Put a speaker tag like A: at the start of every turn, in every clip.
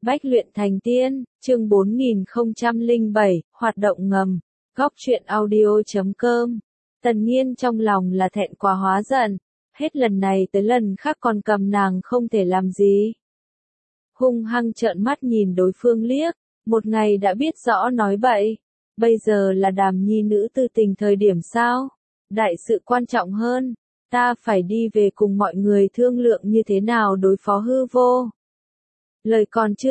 A: Bách luyện thành tiên, chương 4007, hoạt động ngầm, góc truyện audio.com. Tần Nghiên trong lòng là thẹn quá hóa giận, hết lần này tới lần khác còn cầm nàng không thể làm gì. Hung hăng trợn mắt nhìn đối phương liếc, một ngày đã biết rõ nói bậy, bây giờ là đàm nhi nữ tư tình thời điểm sao? Đại sự quan trọng hơn, ta phải đi về cùng mọi người thương lượng như thế nào đối phó hư vô. Lời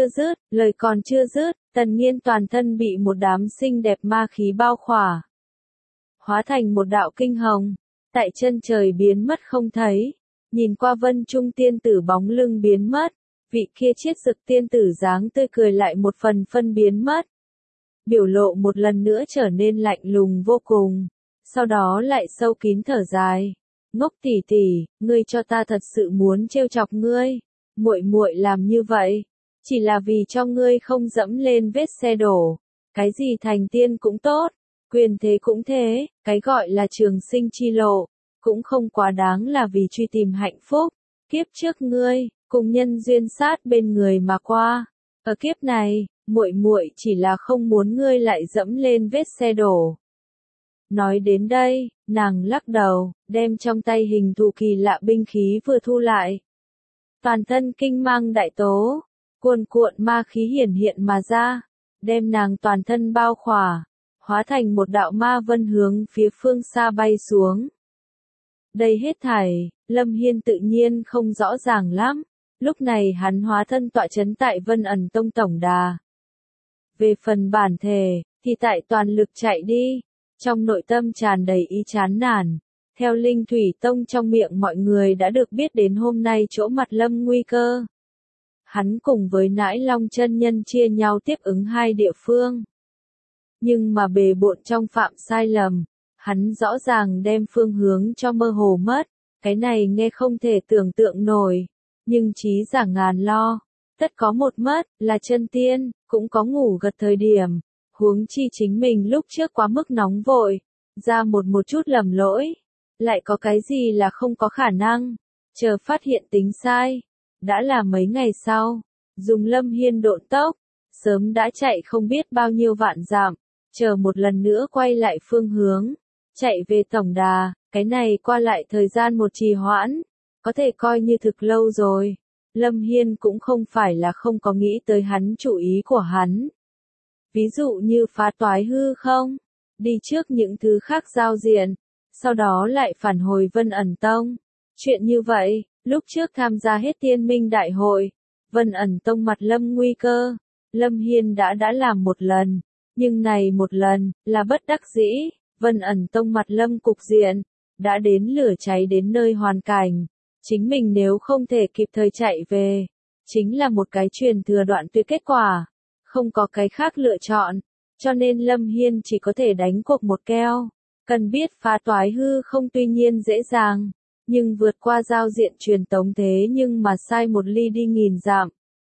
A: còn chưa dứt, Tần Nghiên toàn thân bị một đám xinh đẹp ma khí bao khỏa. Hóa thành một đạo kinh hồng, tại chân trời biến mất không thấy, nhìn qua vân trung tiên tử bóng lưng biến mất, vị kia chiết dực tiên tử dáng tươi cười lại một phần phân biến mất. Biểu lộ một lần nữa trở nên lạnh lùng vô cùng, sau đó lại sâu kín thở dài. Ngốc tỷ tỷ, ngươi cho ta thật sự muốn trêu chọc ngươi. Muội muội làm như vậy, chỉ là vì cho ngươi không dẫm lên vết xe đổ. Cái gì thành tiên cũng tốt, quyền thế cũng thế, cái gọi là trường sinh chi lộ, cũng không quá đáng là vì truy tìm hạnh phúc. Kiếp trước ngươi, cùng nhân duyên sát bên người mà qua. Ở kiếp này, muội muội chỉ là không muốn ngươi lại dẫm lên vết xe đổ. Nói đến đây, nàng lắc đầu, đem trong tay hình thù kỳ lạ binh khí vừa thu lại. Toàn thân kinh mang đại tố, cuồn cuộn ma khí hiển hiện mà ra, đem nàng toàn thân bao khỏa, hóa thành một đạo ma vân hướng phía phương xa bay xuống. Đây hết thảy, Lâm Hiên tự nhiên không rõ ràng lắm, lúc này hắn hóa thân tọa chấn tại Vân Ẩn Tông tổng đà. Về phần bản thể, thì tại toàn lực chạy đi, trong nội tâm tràn đầy ý chán nản. Theo Linh Thủy Tông trong miệng mọi người đã được biết đến hôm nay chỗ mặt lâm nguy cơ. Hắn cùng với Nãi Long chân nhân chia nhau tiếp ứng hai địa phương. Nhưng mà bề bộn trong phạm sai lầm, hắn rõ ràng đem phương hướng cho mơ hồ mất, cái này nghe không thể tưởng tượng nổi, nhưng trí giả ngàn lo, tất có một mất, là chân tiên, cũng có ngủ gật thời điểm, huống chi chính mình lúc trước quá mức nóng vội, ra một chút lầm lỗi. Lại có cái gì là không có khả năng, chờ phát hiện tính sai, đã là mấy ngày sau, dùng Lâm Hiên độn tốc, sớm đã chạy không biết bao nhiêu vạn dặm, chờ một lần nữa quay lại phương hướng, chạy về tổng đà, cái này qua lại thời gian một trì hoãn, có thể coi như thực lâu rồi. Lâm Hiên cũng không phải là không có nghĩ tới hắn chủ ý của hắn. Ví dụ như phá toái hư không, đi trước những thứ khác giao diện. Sau đó lại phản hồi Vân Ẩn Tông. Chuyện như vậy, lúc trước tham gia hết Tiên Minh Đại hội, Vân Ẩn Tông mặt lâm nguy cơ, Lâm Hiên đã làm một lần, nhưng này một lần, là bất đắc dĩ, Vân Ẩn Tông mặt lâm cục diện, đã đến lửa cháy đến nơi hoàn cảnh, chính mình nếu không thể kịp thời chạy về, chính là một cái truyền thừa đoạn tuyệt kết quả, không có cái khác lựa chọn, cho nên Lâm Hiên chỉ có thể đánh cuộc một keo. Cần biết phá toái hư không tuy nhiên dễ dàng, nhưng vượt qua giao diện truyền tống thế nhưng mà sai một ly đi nghìn dặm.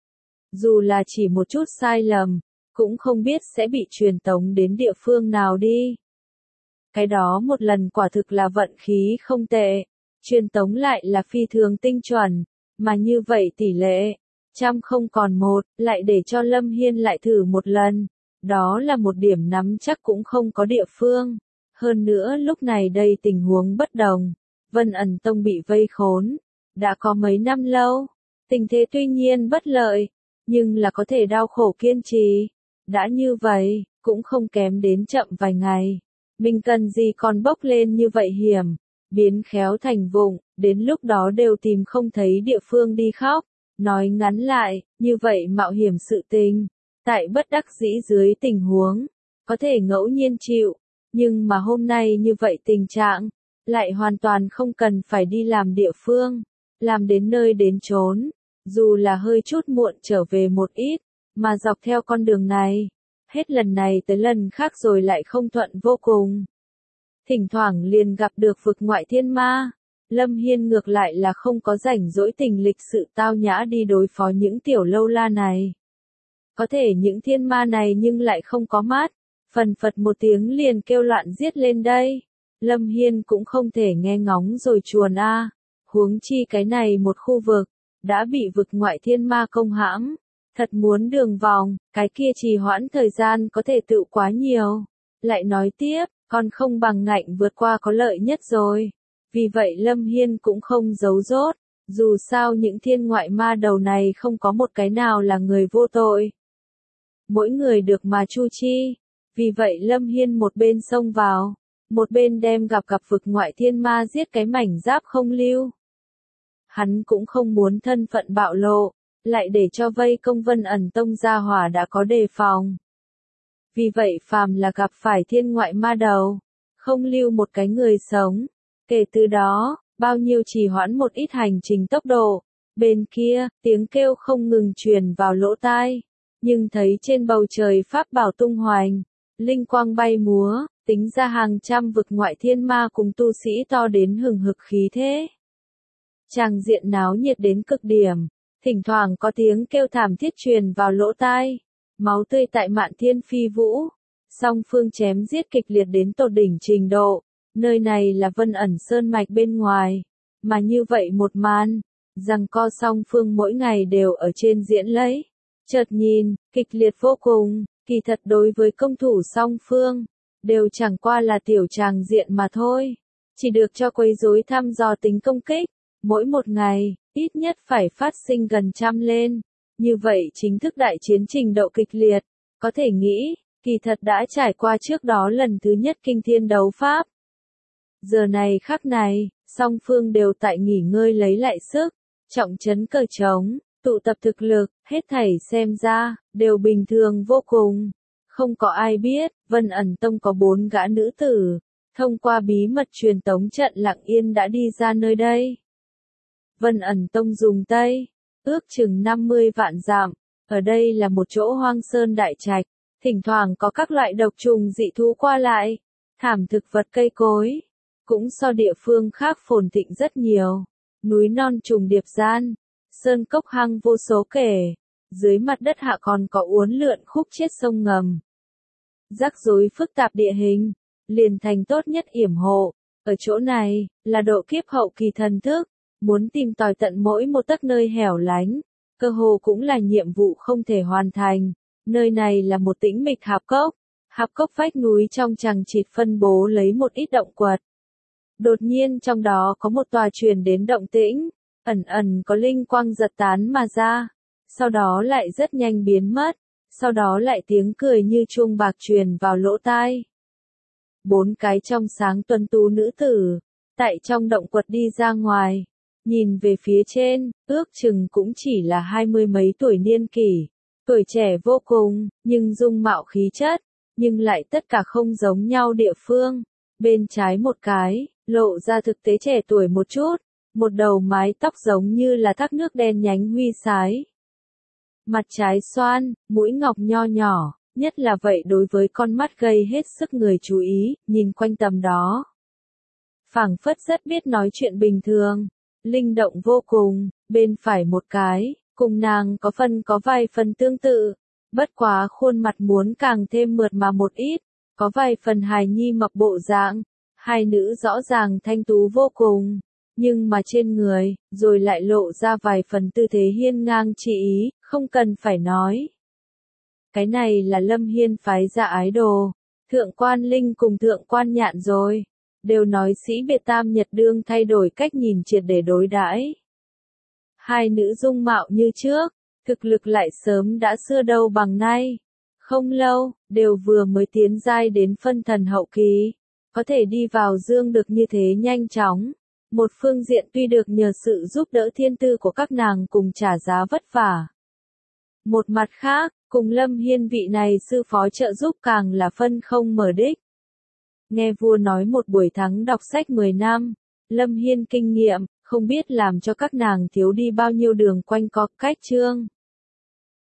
A: Dù là chỉ một chút sai lầm, cũng không biết sẽ bị truyền tống đến địa phương nào đi. Cái đó một lần quả thực là vận khí không tệ, truyền tống lại là phi thường tinh chuẩn, mà như vậy tỷ lệ, trăm không còn một, lại để cho Lâm Hiên lại thử một lần, đó là một điểm nắm chắc cũng không có địa phương. Hơn nữa lúc này đây tình huống bất đồng, Vân Ẩn Tông bị vây khốn, đã có mấy năm lâu, tình thế tuy nhiên bất lợi, nhưng là có thể đau khổ kiên trì, đã như vậy, cũng không kém đến chậm vài ngày, mình cần gì còn bốc lên như vậy hiểm, biến khéo thành vụng, đến lúc đó đều tìm không thấy địa phương đi khóc, nói ngắn lại, như vậy mạo hiểm sự tình, tại bất đắc dĩ dưới tình huống, có thể ngẫu nhiên chịu. Nhưng mà hôm nay như vậy tình trạng, lại hoàn toàn không cần phải đi làm địa phương, làm đến nơi đến chốn, dù là hơi chút muộn trở về một ít, mà dọc theo con đường này, hết lần này tới lần khác rồi lại không thuận vô cùng. Thỉnh thoảng liền gặp được vực ngoại thiên ma, Lâm Hiên ngược lại là không có rảnh rỗi tình lịch sự tao nhã đi đối phó những tiểu lâu la này. Có thể những thiên ma này nhưng lại không có mát. Phần phật một tiếng liền kêu loạn giết lên đây. Lâm Hiên cũng không thể nghe ngóng rồi chuồn huống chi cái này một khu vực, đã bị vực ngoại thiên ma công hãm. Thật muốn đường vòng, cái kia trì hoãn thời gian có thể tựu quá nhiều. Lại nói tiếp, còn không bằng ngạnh vượt qua có lợi nhất rồi. Vì vậy Lâm Hiên cũng không giấu dốt. Dù sao những thiên ngoại ma đầu này không có một cái nào là người vô tội. Mỗi người được mà chu chi. Vì vậy Lâm Hiên một bên xông vào, một bên đem gặp vực ngoại thiên ma giết cái mảnh giáp không lưu. Hắn cũng không muốn thân phận bạo lộ, lại để cho vây công Vân Ẩn Tông gia hỏa đã có đề phòng. Vì vậy phàm là gặp phải thiên ngoại ma đầu, không lưu một cái người sống. Kể từ đó, bao nhiêu trì hoãn một ít hành trình tốc độ. Bên kia, tiếng kêu không ngừng truyền vào lỗ tai. Nhưng thấy trên bầu trời pháp bảo tung hoành, linh quang bay múa, tính ra hàng trăm vực ngoại thiên ma cùng tu sĩ to đến hừng hực khí thế. Tràng diện náo nhiệt đến cực điểm, thỉnh thoảng có tiếng kêu thảm thiết truyền vào lỗ tai, máu tươi tại mạn thiên phi vũ, song phương chém giết kịch liệt đến tột đỉnh trình độ, nơi này là Vân Ẩn Sơn mạch bên ngoài, mà như vậy một màn, giằng co song phương mỗi ngày đều ở trên diễn lấy, chợt nhìn, kịch liệt vô cùng, kỳ thật đối với công thủ song phương, đều chẳng qua là tiểu tràng diện mà thôi, chỉ được cho quấy rối thăm dò tính công kích. Mỗi một ngày, ít nhất phải phát sinh gần 100 lên. Như vậy chính thức đại chiến trình độ kịch liệt. Có thể nghĩ, kỳ thật đã trải qua trước đó lần thứ nhất kinh thiên đấu pháp. Giờ này khắc này, song phương đều tại nghỉ ngơi lấy lại sức. Trọng trấn cờ trống, tụ tập thực lực, hết thảy xem ra, đều bình thường vô cùng. Không có ai biết, Vân Ẩn Tông có 4 gã nữ tử. Thông qua bí mật truyền tống trận lặng yên đã đi ra nơi đây. Vân Ẩn Tông dùng Tây, ước chừng 50 vạn dặm, ở đây là một chỗ hoang sơn đại trạch, thỉnh thoảng có các loại độc trùng dị thú qua lại, thảm thực vật cây cối, cũng so địa phương khác phồn thịnh rất nhiều, núi non trùng điệp gian, sơn cốc hang vô số kể, dưới mặt đất hạ còn có uốn lượn khúc chiết sông ngầm. Rắc rối phức tạp địa hình, liền thành tốt nhất yểm hộ, ở chỗ này, là độ kiếp hậu kỳ thần thức. Muốn tìm tòi tận mỗi một tấc nơi hẻo lánh, cơ hồ cũng là nhiệm vụ không thể hoàn thành. Nơi này là một tĩnh mịch hạp cốc vách núi trong chằng chịt phân bố lấy một ít động quật. Đột nhiên trong đó có một tòa truyền đến động tĩnh, ẩn ẩn có linh quang giật tán mà ra, sau đó lại rất nhanh biến mất, sau đó lại tiếng cười như chuông bạc truyền vào lỗ tai. 4 cái trong sáng tuấn tú nữ tử, tại trong động quật đi ra ngoài. Nhìn về phía trên, ước chừng cũng chỉ là 20 mấy tuổi niên kỷ, tuổi trẻ vô cùng, nhưng dung mạo khí chất, nhưng lại tất cả không giống nhau địa phương. Bên trái một cái, lộ ra thực tế trẻ tuổi một chút, một đầu mái tóc giống như là thác nước đen nhánh huy sái. Mặt trái xoan, mũi ngọc nho nhỏ, nhất là vậy đối với con mắt gây hết sức người chú ý, nhìn quanh tầm đó. Phảng phất rất biết nói chuyện bình thường. Linh động vô cùng, bên phải một cái, cùng nàng có vài phần tương tự, bất quá khuôn mặt muốn càng thêm mượt mà một ít, có vài phần hài nhi mập bộ dạng, hai nữ rõ ràng thanh tú vô cùng, nhưng mà trên người, rồi lại lộ ra vài phần tư thế hiên ngang trị ý, không cần phải nói. Cái này là Lâm Hiên phái ra ái đồ, Thượng Quan Linh cùng Thượng Quan Nhạn rồi. Đều nói sĩ biệt tam nhật đương thay đổi cách nhìn triệt để đối đãi. Hai nữ dung mạo như trước, thực lực lại sớm đã xưa đâu bằng nay. Không lâu, đều vừa mới tiến giai đến phân thần hậu kỳ, có thể đi vào dương được như thế nhanh chóng. Một phương diện tuy được nhờ sự giúp đỡ thiên tư của các nàng cùng trả giá vất vả. Một mặt khác, cùng Lâm Hiên vị này sư phó trợ giúp càng là phân không mở đích. Nghe vua nói một buổi thắng đọc sách 10 năm, Lâm Hiên kinh nghiệm, không biết làm cho các nàng thiếu đi bao nhiêu đường quanh co cách chương.